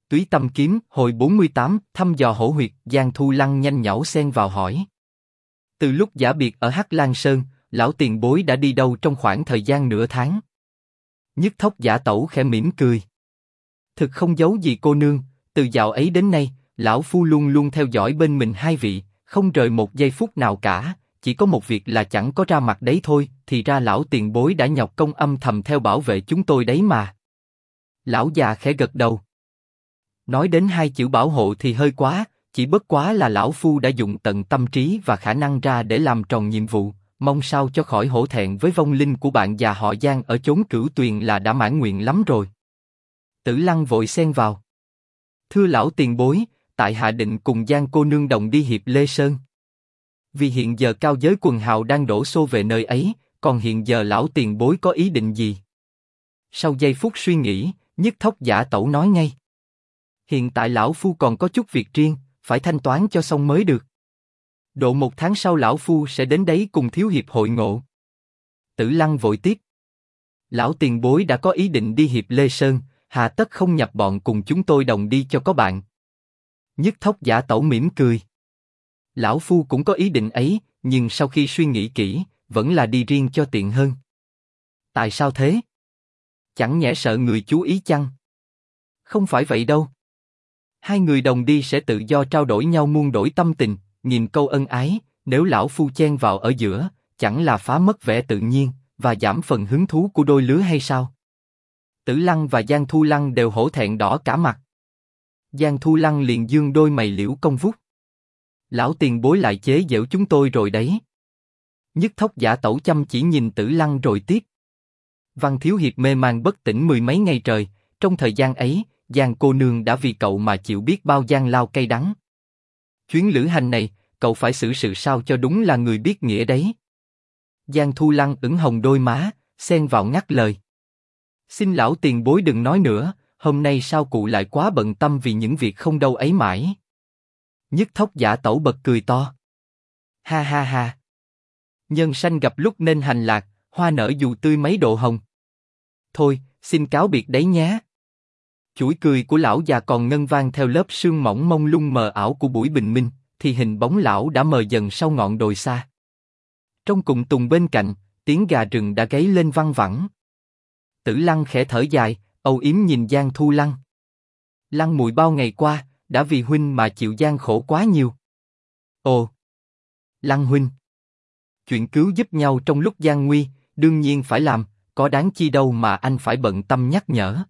Túy Tâm Kiếm, hồi 48, thăm dò hổ huyệt, Giang Thu Lăng nhanh nhảu xen vào hỏi. Từ lúc giả biệt ở Hắc Lan Sơn, lão tiền bối đã đi đâu trong khoảng thời gian nửa tháng? Nhất Thốc Giả Tẩu khẽ mỉm cười. Thực không giấu gì cô nương, từ dạo ấy đến nay, lão phu luôn luôn theo dõi bên mình hai vị, không rời một giây phút nào cả, chỉ có một việc là chẳng có ra mặt đấy thôi, thì ra lão tiền bối đã nhọc công âm thầm theo bảo vệ chúng tôi đấy mà. Lão già khẽ gật đầu. Nói đến hai chữ bảo hộ thì hơi quá, chỉ bất quá là lão phu đã dùng tận tâm trí và khả năng ra để làm tròn nhiệm vụ, mong sao cho khỏi hổ thẹn với vong linh của bạn già họ Giang ở chốn Cửu Tuyền là đã mãn nguyện lắm rồi. Tử Lăng vội xen vào. Thưa lão tiền bối, tại hạ định cùng Giang cô nương đồng đi Hiệp Lê Sơn. Vì hiện giờ cao giới quần hào đang đổ xô về nơi ấy, còn hiện giờ lão tiền bối có ý định gì? Sau giây phút suy nghĩ, Nhất Thốc Giả Tẩu nói ngay. Hiện tại lão phu còn có chút việc riêng, phải thanh toán cho xong mới được. Độ 1 tháng sau lão phu sẽ đến đấy cùng thiếu hiệp hội ngộ. Tử Lăng vội tiếp. Lão tiền bối đã có ý định đi Hiệp Lê Sơn, hà tất không nhập bọn cùng chúng tôi đồng đi cho có bạn. Nhất Thốc Giả Tẩu mỉm cười. Lão phu cũng có ý định ấy, nhưng sau khi suy nghĩ kỹ, vẫn là đi riêng cho tiện hơn. Tại sao thế? Chẳng nhẽ sợ người chú ý chăng? Không phải vậy đâu. Hai người đồng đi sẽ tự do trao đổi nhau muôn đổi tâm tình, nghìn câu ân ái, nếu lão phu chen vào ở giữa, chẳng là phá mất vẻ tự nhiên, và giảm phần hứng thú của đôi lứa hay sao? Tử Lăng và Giang Thu Lăng đều hổ thẹn đỏ cả mặt. Giang Thu Lăng liền dương đôi mày liễu cong vút. Lão tiền bối lại chế giễu chúng tôi rồi đấy. Nhất Thốc Giả Tẩu chăm chỉ nhìn Tử Lăng rồi tiếp. Văn thiếu hiệp mê man bất tỉnh mười mấy ngày trời, trong thời gian ấy, Giang cô nương đã vì cậu mà chịu biết bao gian lao cay đắng. Chuyến lữ hành này, cậu phải xử sự sao cho đúng là người biết nghĩa đấy. Giang Thu Lăng ửng hồng đôi má, xen vào ngắt lời. Xin lão tiền bối đừng nói nữa, hôm nay sao cụ lại quá bận tâm vì những việc không đâu ấy mãi. Nhất Thốc Giả Tẩu bật cười to. Ha ha ha. Nhân sanh gặp lúc nên hành lạc, hoa nở dù tươi mấy độ hồng. Thôi, xin cáo biệt đấy nhé. Chuỗi cười của lão già còn ngân vang theo lớp sương mỏng mông lung mờ ảo của buổi bình minh, thì hình bóng lão đã mờ dần sau ngọn đồi xa. Trong cùng tùng bên cạnh, tiếng gà rừng đã gáy lên văng vẳng. Tử Lăng khẽ thở dài, âu yếm nhìn Giang Thu Lăng. Lăng muội bao ngày qua, đã vì huynh mà chịu gian khổ quá nhiều. Ồ, Lăng huynh, chuyện cứu giúp nhau trong lúc gian nguy, đương nhiên phải làm, có đáng chi đâu mà anh phải bận tâm nhắc nhở.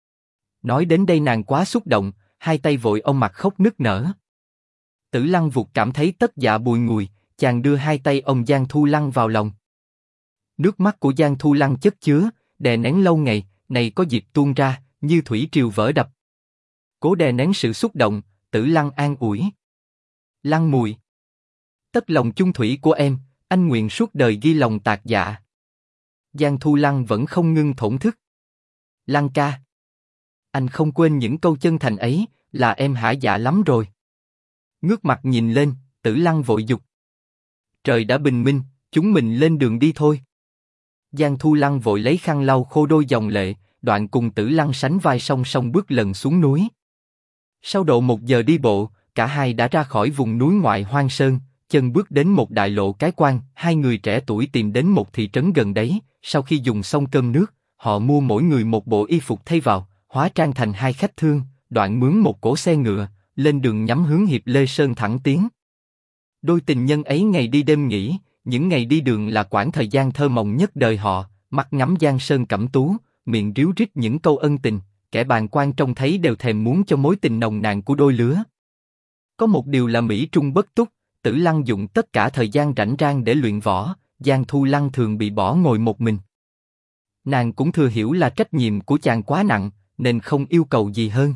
Nói đến đây nàng quá xúc động, hai tay vội ôm mặt khóc nức nở. Tử Lăng vụt cảm thấy tất dạ bùi ngùi, chàng đưa hai tay ôm Giang Thu Lăng vào lòng. Nước mắt của Giang Thu Lăng chất chứa, đè nén lâu ngày, này có dịp tuôn ra, như thủy triều vỡ đập. Cố đè nén sự xúc động, Tử Lăng an ủi. Lăng muội, tất lòng chung thủy của em, anh nguyện suốt đời ghi lòng tạc dạ. Giang Thu Lăng vẫn không ngưng thổn thức. Lăng ca, anh không quên những câu chân thành ấy, là em hả dạ lắm rồi. Ngước mặt nhìn lên, Tử Lăng vội dục. Trời đã bình minh, chúng mình lên đường đi thôi. Giang Thu Lăng vội lấy khăn lau khô đôi dòng lệ, đoạn cùng Tử Lăng sánh vai song song bước lần xuống núi. Sau độ 1 giờ đi bộ, cả hai đã ra khỏi vùng núi ngoại hoang sơn, chân bước đến một đại lộ cái quan. Hai người trẻ tuổi tìm đến một thị trấn gần đấy. Sau khi dùng xong cơm nước, họ mua mỗi người một bộ y phục thay vào, hóa trang thành hai khách thương, đoạn mướn một cỗ xe ngựa, lên đường nhắm hướng Hiệp Lê Sơn thẳng tiến. Đôi tình nhân ấy ngày đi đêm nghỉ, những ngày đi đường là quãng thời gian thơ mộng nhất đời họ, mắt ngắm giang sơn cẩm tú, miệng ríu rít những câu ân tình, kẻ bàng quan trông thấy đều thèm muốn cho mối tình nồng nàn của đôi lứa. Có một điều là mỹ trung bất túc, Tử Lăng dụng tất cả thời gian rảnh rang để luyện võ, Giang Thu Lăng thường bị bỏ ngồi một mình. Nàng cũng thừa hiểu là trách nhiệm của chàng quá nặng, nên không yêu cầu gì hơn.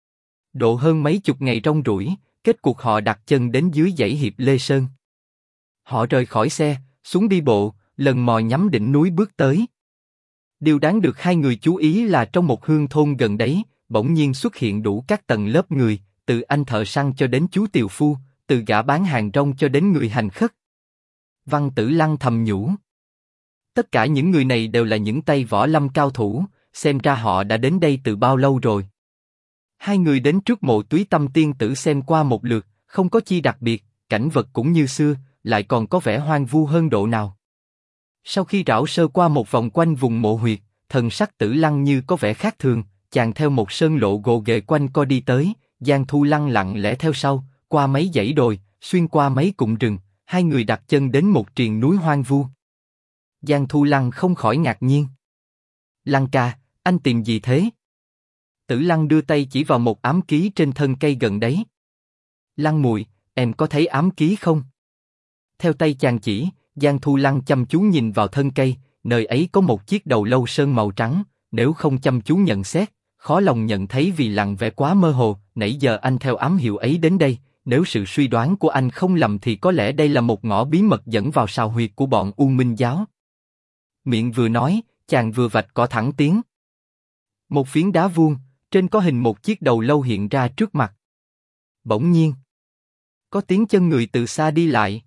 Độ hơn mấy chục ngày rong ruổi, kết cuộc họ đặt chân đến dưới dãy Hiệp Lê Sơn. Họ rời khỏi xe, xuống đi bộ, lần mò nhắm đỉnh núi bước tới. Điều đáng được hai người chú ý là trong một hương thôn gần đấy, bỗng nhiên xuất hiện đủ các tầng lớp người, từ anh thợ săn cho đến chú tiều phu, từ gã bán hàng rong cho đến người hành khất. Văn Tử Lăng thầm nhủ. Tất cả những người này đều là những tay võ lâm cao thủ, xem ra họ đã đến đây từ bao lâu rồi. Hai người đến trước mộ Túy Tâm tiên tử xem qua một lượt, không có chi đặc biệt, cảnh vật cũng như xưa, lại còn có vẻ hoang vu hơn độ nào. Sau khi rảo sơ qua một vòng quanh vùng mộ huyệt, thần sắc Tử Lăng như có vẻ khác thường, chàng theo một sơn lộ gồ ghề quanh co đi tới, Giang Thu Lăng lặng lẽ theo sau, qua mấy dãy đồi, xuyên qua mấy cụm rừng, hai người đặt chân đến một triền núi hoang vu. Giang Thu Lăng không khỏi ngạc nhiên. Lăng ca, anh tìm gì thế? Tử Lăng đưa tay chỉ vào một ám ký trên thân cây gần đấy. Lăng muội, em có thấy ám ký không? Theo tay chàng chỉ, Giang Thu Lăng chăm chú nhìn vào thân cây, nơi ấy có một chiếc đầu lâu sơn màu trắng, nếu không chăm chú nhận xét, khó lòng nhận thấy vì lặng vẻ quá mơ hồ. Nãy giờ anh theo ám hiệu ấy đến đây, nếu sự suy đoán của anh không lầm thì có lẽ đây là một ngõ bí mật dẫn vào sào huyệt của bọn U Minh giáo. Miệng vừa nói, chàng vừa vạch cỏ thẳng tiến. Một phiến đá vuông, trên có hình một chiếc đầu lâu hiện ra trước mặt. Bỗng nhiên, có tiếng chân người từ xa đi lại.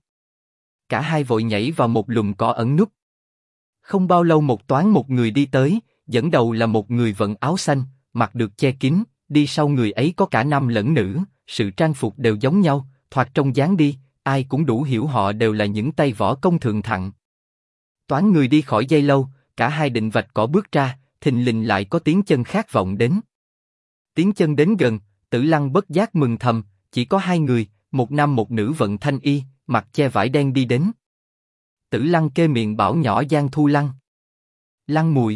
Cả hai vội nhảy vào một lùm cỏ ẩn núp. Không bao lâu một toán một người đi tới, dẫn đầu là một người vận áo xanh, mặt được che kín, đi sau người ấy có cả nam lẫn nữ, sự trang phục đều giống nhau, thoạt trông dáng đi, ai cũng đủ hiểu họ đều là những tay võ công thượng thặng. Toán người đi khỏi dây lâu, cả hai định vạch cỏ bước ra, thình lình lại có tiếng chân khác vọng đến. Tiếng chân đến gần, Tử Lăng bất giác mừng thầm, chỉ có hai người, một nam một nữ vận thanh y, mặc che vải đen đi đến. Tử Lăng kê miệng bảo nhỏ Giang Thu Lăng. Lăng muội,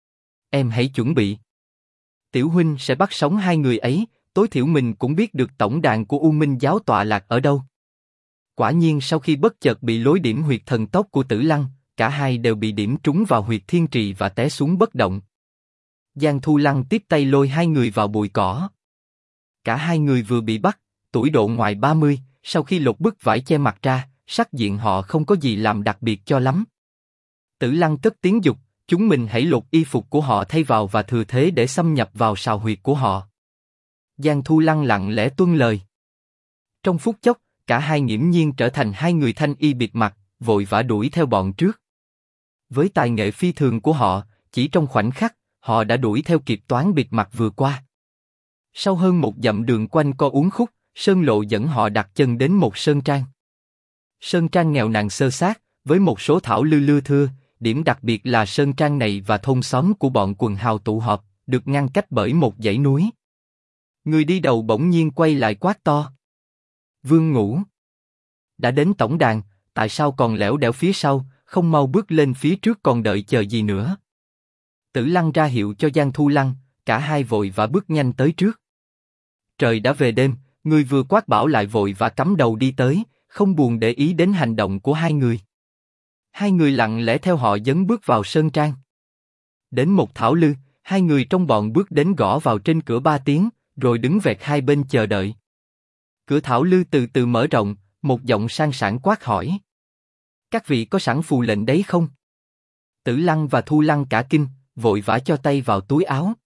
em hãy chuẩn bị. Tiểu huynh sẽ bắt sống hai người ấy, tối thiểu mình cũng biết được tổng đàn của U Minh giáo tọa lạc ở đâu. Quả nhiên sau khi bất chợt bị lối điểm huyệt thần tốc của Tử Lăng, cả hai đều bị điểm trúng vào huyệt thiên trì và té xuống bất động. Giang Thu Lăng tiếp tay lôi hai người vào bụi cỏ. Cả hai người vừa bị bắt, tuổi độ ngoài 30, sau khi lột bức vải che mặt ra, sắc diện họ không có gì làm đặc biệt cho lắm. Tử Lăng cất tiếng dục, chúng mình hãy lột y phục của họ thay vào và thừa thế để xâm nhập vào sào huyệt của họ. Giang Thu Lăng lặng lẽ tuân lời. Trong phút chốc, cả hai nghiễm nhiên trở thành hai người thanh y bịt mặt, vội vã đuổi theo bọn trước. Với tài nghệ phi thường của họ, chỉ trong khoảnh khắc, họ đã đuổi theo kịp toán bịt mặt vừa qua. Sau hơn một dặm đường quanh co uốn khúc, sơn lộ dẫn họ đặt chân đến một sơn trang. Sơn trang nghèo nàn xơ xác, với một số thảo lư lưa thưa, điểm đặc biệt là sơn trang này và thôn xóm của bọn quần hào tụ họp, được ngăn cách bởi một dãy núi. Người đi đầu bỗng nhiên quay lại quát to. Vương Ngũ! Đã đến tổng đàn, tại sao còn lẻo đẻo phía sau, không mau bước lên phía trước còn đợi chờ gì nữa? Tử Lăng ra hiệu cho Giang Thu Lăng, cả hai vội và bước nhanh tới trước. Trời đã về đêm, người vừa quát bảo lại vội và cắm đầu đi tới, không buồn để ý đến hành động của hai người. Hai người lặng lẽ theo họ dấn bước vào sơn trang. Đến một thảo lư, hai người trong bọn bước đến gõ vào trên cửa 3 tiếng, rồi đứng vẹt hai bên chờ đợi. Cửa thảo lư từ từ mở rộng, một giọng sang sảng quát hỏi. Các vị có sẵn phù lệnh đấy không? Tử Lăng và Thu Lăng cả kinh, vội vã cho tay vào túi áo.